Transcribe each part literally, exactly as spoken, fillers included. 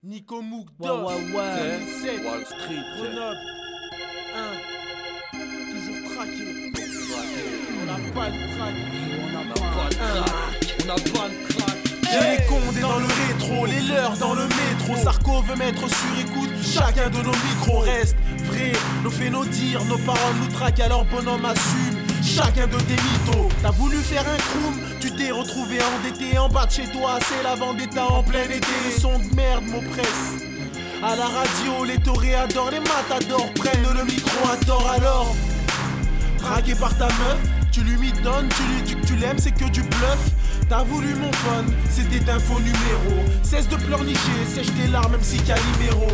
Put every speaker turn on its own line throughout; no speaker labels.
Nico Mouk,
Ouais, ouais, ouais.
sept,
Wall Street,
Grenoble, un, toujours traqué. On n'a pas le track, on n'a pas le track, on n'a pas le track. J'ai les condés dans le rétro, les leurs dans le métro. Sarko veut mettre sur écoute, chacun de nos micros reste vrai. Nos faits, nos dires, nos paroles nous traquent, alors bonhomme assume. Chacun de tes mythos. T'as voulu faire un croum, tu t'es retrouvé endetté en bas de chez toi. C'est la vendetta en plein été. Le son de merde m'oppresse. À la radio, les toréadors, les matadors prennent le micro à tort alors. Traqué par ta meuf, tu lui mitonnes, tu lui dis que tu l'aimes, c'est que du bluff. T'as voulu mon fun, c'était un faux numéro. Cesse de pleurnicher, sèche tes larmes même si Calimero.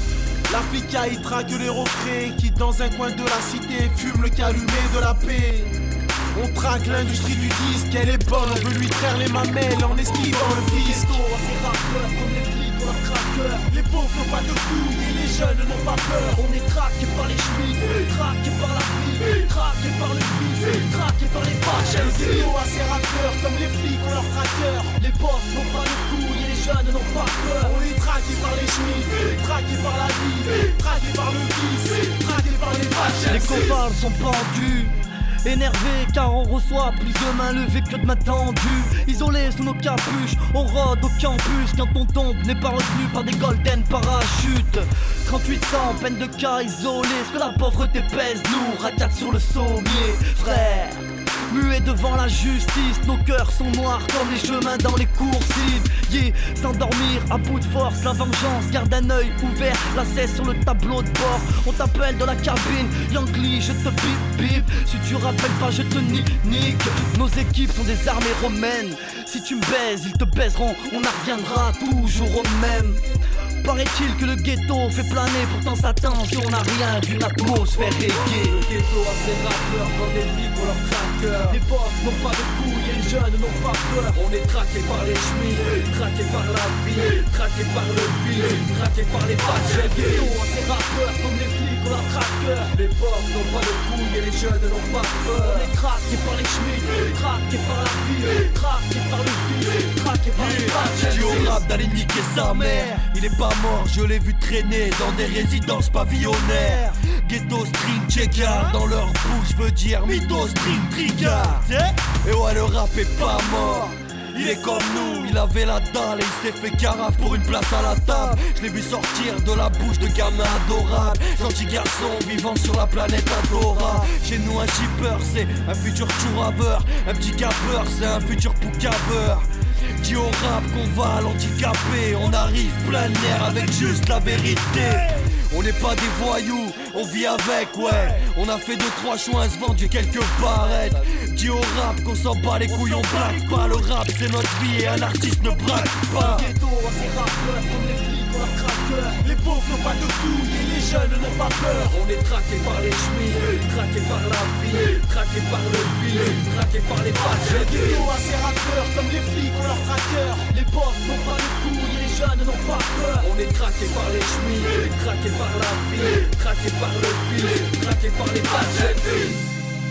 La flica il traque les refrains qui dans un coin de la cité fume le calumet de la paix. On traque l'industrie du disque, elle est bonne, on veut lui traire les mamelles en esquivant le fisc.
Ces rappeurs comme les flics ou leurs craqueurs.
Les pauvres n'ont pas de couilles et les jeunes n'ont pas peur.
On est traqués par les chemises, traqués par la vie, traqués par le fils, traqués par les vaches.
Les à ces rappeurs comme les flics ou leurs traqueurs.
Les pauvres n'ont pas de couilles et les jeunes n'ont pas peur.
On est traqués par les chemises, traqués par la vie, traqués par le vice, traqués par les vaches.
Les copains sont pendus, énervés car on reçoit plus de mains levées que de mains tendues. Isolés sous nos capuches, on rôde au campus. Quand on tombe, n'est pas retenu par des golden parachutes. Trente-huit cents, peine de cas isolés. Ce que la pauvreté pèse lourd, racaille sur le sommier. Frère, muets devant la justice, nos cœurs sont noirs comme les chemins dans les coursives. Yeah, s'endormir à bout de force, la vengeance garde un œil ouvert, la cesse sur le tableau de bord. On t'appelle de la cabine, Yankee, je te bip bip. Si tu rappelles pas, je te nique nique. Nos équipes sont des armées romaines. Si tu me baises, ils te baiseront, on en reviendra toujours au même. Paraît-il que le ghetto fait planer, pourtant sa tension n'a rien d'une atmosphère reggae.
Le ghetto a ses rappeurs comme des flics pour leurs traqueurs.
Les pauvres n'ont pas de couilles et les jeunes n'ont pas peur.
On est traqués par les chemises, traqués par la vie, traqués par le vice, traqués par les vaches.
Le ghetto a ses rappeurs comme les flics ou leurs traqueurs.
Les pauvres n'ont pas de couilles et les jeunes n'ont pas peur.
On est traqués par les chemises, traqués par la vie, traqués par le vice, traqués par les vaches.
Du au rap d'aller niquer sa mère. Il est pas mort, je l'ai vu traîner dans des résidences pavillonnaires. Ghetto string checker dans leur bouche veut dire mytho string tricard. Et ouais, le rap est pas mort. Il est comme nous, il avait la dalle et il s'est fait carafe pour une place à la table. Je l'ai vu sortir de la bouche de gamins adorables. Gentil garçon vivant sur la planète Adora. Chez nous un shipper c'est un futur tourabeur. Un petit capeur c'est un futur poucaveur. Dis au rap qu'on va à l'handicapé. On arrive plein air avec juste la vérité. On n'est pas des voyous, on vit avec, ouais. On a fait deux trois choix, se vendu quelques barrettes. Dis au rap qu'on s'en bat les couilles, on blague pas. Le rap c'est notre vie et un artiste ne braque pas.
Le ghetto a ses rappeurs comme les flics ou leurs craqueurs.
Les pauvres n'ont pas de couilles et les jeunes n'ont pas peur. On est traqués par les chemises, traqués par la vie, traqués par le vice, traqués par les vaches. Le ghetto a ses rappeurs comme les flics ou leurs traqueurs.
Les pauvres n'ont pas de couilles et les jeunes n'ont pas peur.
On est traqués par les chemises, traqués par la vie, traqués par le vice, traqués par les vaches.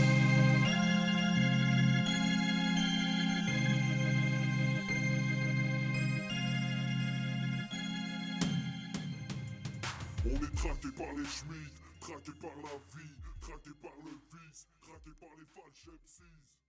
On est traqué par les schmitt, traqué par la vie, traqué par le vice, traqué par les falches M Cs.